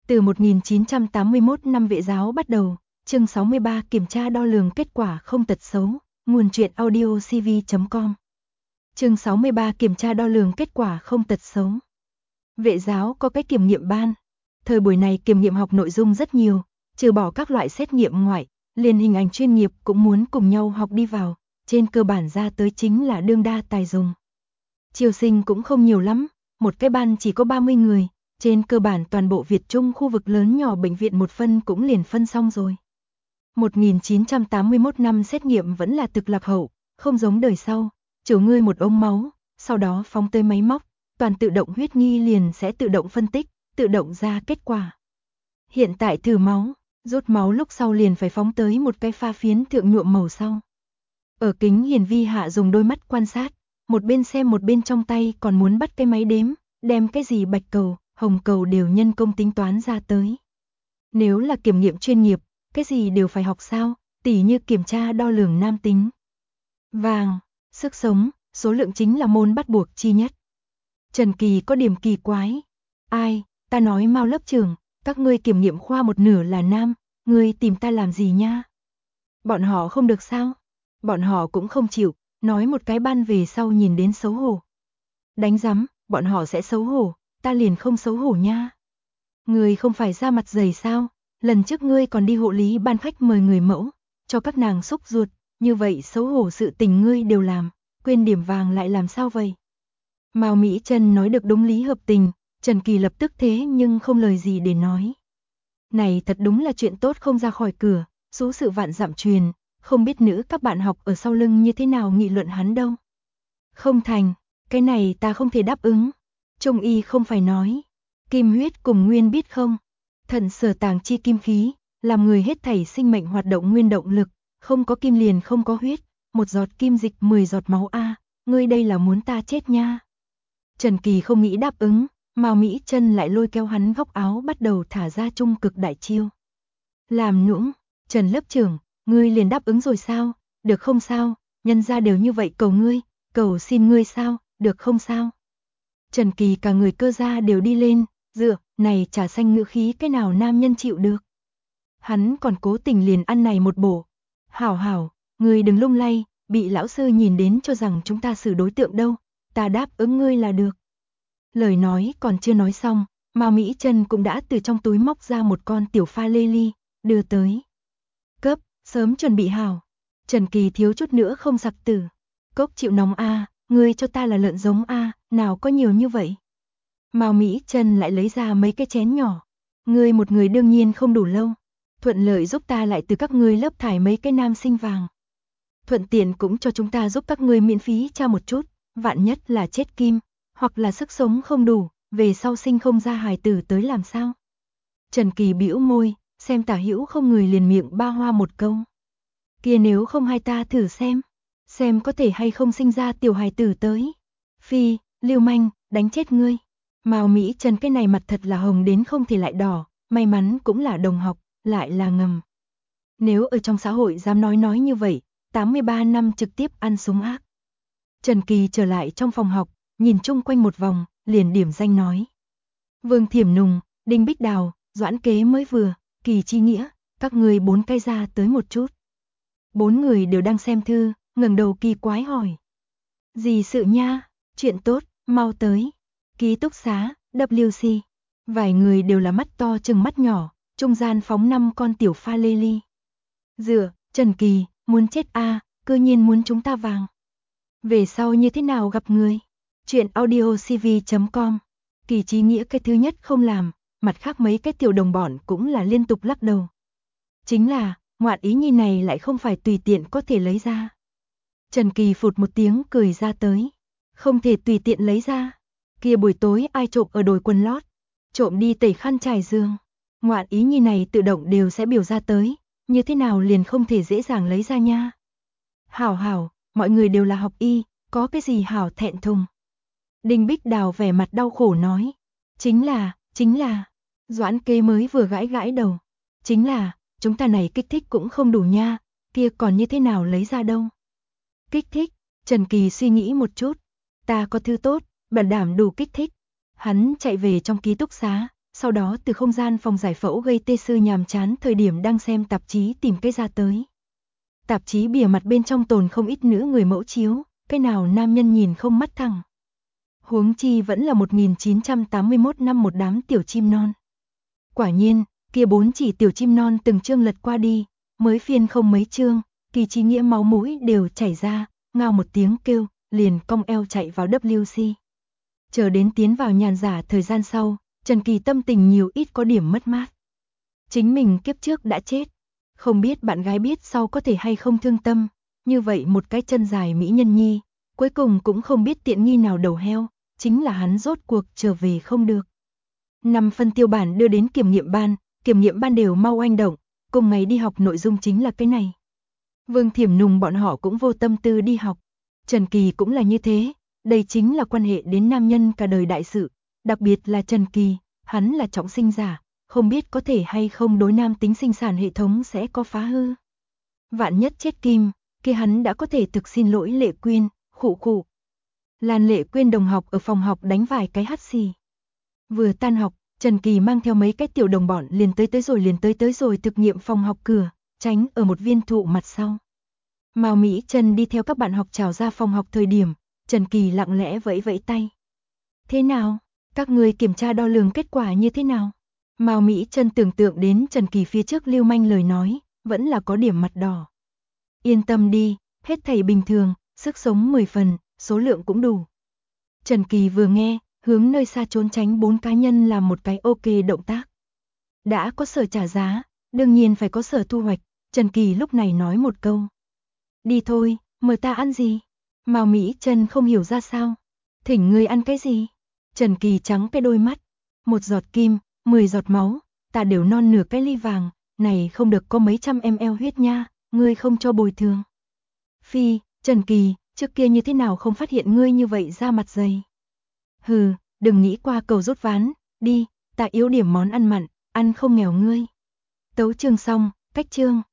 Từ 1981 năm vệ giáo bắt đầu, chương 63 kiểm tra đo lường kết quả không tật xấu, nguồn truyện audio cv.com. Chương 63 kiểm tra đo lường kết quả không tật xấu. Vệ giáo có cái kiểm nghiệm ban. Thời buổi này kiểm nghiệm học nội dung rất nhiều, trừ bỏ các loại xét nghiệm ngoại, liền hình ảnh chuyên nghiệp cũng muốn cùng nhau học đi vào, trên cơ bản ra tới chính là đương đa tài dùng. Chiêu sinh cũng không nhiều lắm, một cái ban chỉ có 30 người, trên cơ bản toàn bộ Việt Trung khu vực lớn nhỏ bệnh viện một phân cũng liền phân xong rồi. 1981 năm xét nghiệm vẫn là thực lạc hậu, không giống đời sau, chiều ngươi một ống máu, sau đó phóng tới máy móc, toàn tự động huyết nghi liền sẽ tự động phân tích, tự động ra kết quả. Hiện tại thử máu, rút máu lúc sau liền phải phóng tới một cái pha phiến thượng nhuộm màu sau. Ở kính hiển vi hạ dùng đôi mắt quan sát, một bên xem một bên trong tay còn muốn bắt cái máy đếm, đem cái gì bạch cầu, hồng cầu đều nhân công tính toán ra tới. Nếu là kiểm nghiệm chuyên nghiệp, cái gì đều phải học sao, tỉ như kiểm tra đo lường nam tính. Vàng, sức sống, số lượng chính là môn bắt buộc chi nhất. Trần Kỳ có điểm kỳ quái. Ai, ta nói Mao lớp trưởng, các ngươi kiểm nghiệm khoa một nửa là nam, ngươi tìm ta làm gì nha? Bọn họ không được sao? Bọn họ cũng không chịu, nói một cái ban về sau nhìn đến xấu hổ. Đánh rắm, bọn họ sẽ xấu hổ, ta liền không xấu hổ nha. Ngươi không phải ra mặt dày sao? Lần trước ngươi còn đi hộ lý ban khách mời người mẫu, cho các nàng xúc ruột, như vậy xấu hổ sự tình ngươi đều làm, quên điểm vàng lại làm sao vậy? Mao Mỹ Trân nói được đúng lý hợp tình, Trần Kỳ lập tức thế nhưng không lời gì để nói. Này thật đúng là chuyện tốt không ra khỏi cửa, số sự vạn dặm truyền, không biết nữ các bạn học ở sau lưng như thế nào nghị luận hắn đâu. Không thành, cái này ta không thể đáp ứng. Trung y không phải nói, kim huyết cùng nguyên biết không? Thần sở tàng chi kim khí, làm người hết thảy sinh mệnh hoạt động nguyên động lực, không có kim liền không có huyết, một giọt kim dịch 10 giọt máu a, ngươi đây là muốn ta chết nha. Trần Kỳ không nghĩ đáp ứng, Mao Mỹ Trân lại lôi kéo hắn góc áo bắt đầu thả ra trung cực đại chiêu. Làm nũng, Trần lớp trưởng, ngươi liền đáp ứng rồi sao? Được không sao? Nhân gia đều như vậy cầu ngươi, cầu xin ngươi sao? Được không sao? Trần Kỳ cả người cơ gia đều đi lên, dựa, này trà xanh ngữ khí cái nào nam nhân chịu được. Hắn còn cố tình liền ăn này một bổ. Hảo hảo, ngươi đừng lung lay, bị lão sư nhìn đến cho rằng chúng ta xử đối tượng đâu, ta đáp ứng ngươi là được. Lời nói còn chưa nói xong, Mao Mỹ Trân cũng đã từ trong túi móc ra một con tiểu pha lê ly, đưa tới. Cấp, sớm chuẩn bị hảo. Trần Kỳ thiếu chút nữa không sặc tử. Cốc chịu nóng a, ngươi cho ta là lợn giống a, nào có nhiều như vậy. Mao Mỹ Trân lại lấy ra mấy cái chén nhỏ. Ngươi một người đương nhiên không đủ lâu. Thuận lợi giúp ta lại từ các ngươi lớp thải mấy cái nam sinh vàng. Thuận tiện cũng cho chúng ta giúp các ngươi miễn phí tra một chút, vạn nhất là chết kim, hoặc là sức sống không đủ, về sau sinh không ra hài tử tới làm sao. Trần Kỳ bĩu môi, xem tả hữu không người liền miệng ba hoa một câu. Kia nếu không hai ta thử xem có thể hay không sinh ra tiểu hài tử tới. Phi, lưu manh, đánh chết ngươi. Mao Mỹ Trân cái này mặt thật là hồng đến không thì lại đỏ, may mắn cũng là đồng học, lại là ngầm. Nếu ở trong xã hội dám nói như vậy, 83 năm trực tiếp ăn súng ác. Trần Kỳ trở lại trong phòng học, nhìn chung quanh một vòng, liền điểm danh nói. Vương Thiểm Nùng, Đinh Bích Đào, Doãn Kế mới vừa, Kỳ Chi Nghĩa, các người 4 cái ra tới một chút. 4 người đều đang xem thư, ngẩng đầu kỳ quái hỏi. Gì sự nha, chuyện tốt, mau tới. Ký túc xá, WC. Vài người đều là mắt to chừng mắt nhỏ, trung gian phóng 5 con tiểu pha lê ly. Dựa, Trần Kỳ, muốn chết a, cơ nhiên muốn chúng ta vàng. Về sau như thế nào gặp người? Chuyện audio cv.com. Kỳ Chí Nghĩa cái thứ nhất không làm, mặt khác mấy cái tiểu đồng bọn cũng là liên tục lắc đầu. Chính là, ngoạn ý nhi này lại không phải tùy tiện có thể lấy ra. Trần Kỳ phụt một tiếng cười ra tới. Không thể tùy tiện lấy ra. Kia buổi tối ai trộm ở đồi quần lót, trộm đi tẩy khăn trải giường. Ngoạn ý nhi này tự động đều sẽ biểu ra tới, như thế nào liền không thể dễ dàng lấy ra nha. Hảo hảo, mọi người đều là học y, có cái gì hảo thẹn thùng. Đinh Bích Đào vẻ mặt đau khổ nói. Chính là, Doãn Kế mới vừa gãi gãi đầu. Chính là, chúng ta này kích thích cũng không đủ nha, kia còn như thế nào lấy ra đâu. Kích thích, Trần Kỳ suy nghĩ một chút. Ta có thư tốt, bảo đảm đủ kích thích. Hắn chạy về trong ký túc xá, sau đó từ không gian phòng giải phẫu gây tê sư nhàm chán thời điểm đang xem tạp chí tìm cái ra tới. Tạp chí bìa mặt bên trong tồn không ít nữ người mẫu chiếu, cái nào nam nhân nhìn không mắt thẳng. Huống chi vẫn là 1981 năm một đám tiểu chim non. Quả nhiên, kia 4 chỉ tiểu chim non từng chương lật qua đi, mới phiên không mấy chương, Kỳ Chí Nghĩa máu mũi đều chảy ra, ngao một tiếng kêu, liền cong eo chạy vào WC. Chờ đến tiến vào nhàn giả thời gian sau, Trần Kỳ tâm tình nhiều ít có điểm mất mát. Chính mình kiếp trước đã chết, không biết bạn gái biết sau có thể hay không thương tâm, như vậy một cái chân dài mỹ nhân nhi, cuối cùng cũng không biết tiện nghi nào đầu heo, chính là hắn rốt cuộc trở về không được. 5 phân tiêu bản đưa đến kiểm nghiệm ban đều mau oanh động, cùng ngày đi học nội dung chính là cái này. Vương Thiểm Nùng bọn họ cũng vô tâm tư đi học, Trần Kỳ cũng là như thế, đây chính là quan hệ đến nam nhân cả đời đại sự, đặc biệt là Trần Kỳ, hắn là trọng sinh giả, không biết có thể hay không đối nam tính sinh sản hệ thống sẽ có phá hư. Vạn nhất chết kim, kia hắn đã có thể thực xin lỗi Lệ Quyên, khụ khụ. Lan Lệ Quyên đồng học ở phòng học đánh vài cái hắt xì. Vừa tan học, Trần Kỳ mang theo mấy cái tiểu đồng bọn liền tới rồi thực nghiệm phòng học cửa, tránh ở một viên thụ mặt sau. Mao Mỹ Trần đi theo các bạn học trào ra phòng học thời điểm, Trần Kỳ lặng lẽ vẫy vẫy tay. Thế nào? Các người kiểm tra đo lường kết quả như thế nào? Mao Mỹ Trần tưởng tượng đến Trần Kỳ phía trước lưu manh lời nói, vẫn là có điểm mặt đỏ. Yên tâm đi, hết thảy bình thường, sức sống 10 phần, số lượng cũng đủ. Trần Kỳ vừa nghe, hướng nơi xa trốn tránh 4 cá nhân làm một cái ok động tác. Đã có sở trả giá, đương nhiên phải có sở thu hoạch, Trần Kỳ lúc này nói một câu. Đi thôi, mời ta ăn gì? Mao Mỹ Trần không hiểu ra sao. Thỉnh ngươi ăn cái gì? Trần Kỳ trắng cái đôi mắt. 1 giọt kim, 10 giọt máu, ta đều non nửa cái ly vàng, này không được có mấy trăm ml huyết nha, ngươi không cho bồi thường. Phi, Trần Kỳ, trước kia như thế nào không phát hiện ngươi như vậy ra mặt dày. Hừ, đừng nghĩ qua cầu rút ván, đi, ta yếu điểm món ăn mặn, ăn không nghèo ngươi. Tấu chương xong, cách chương.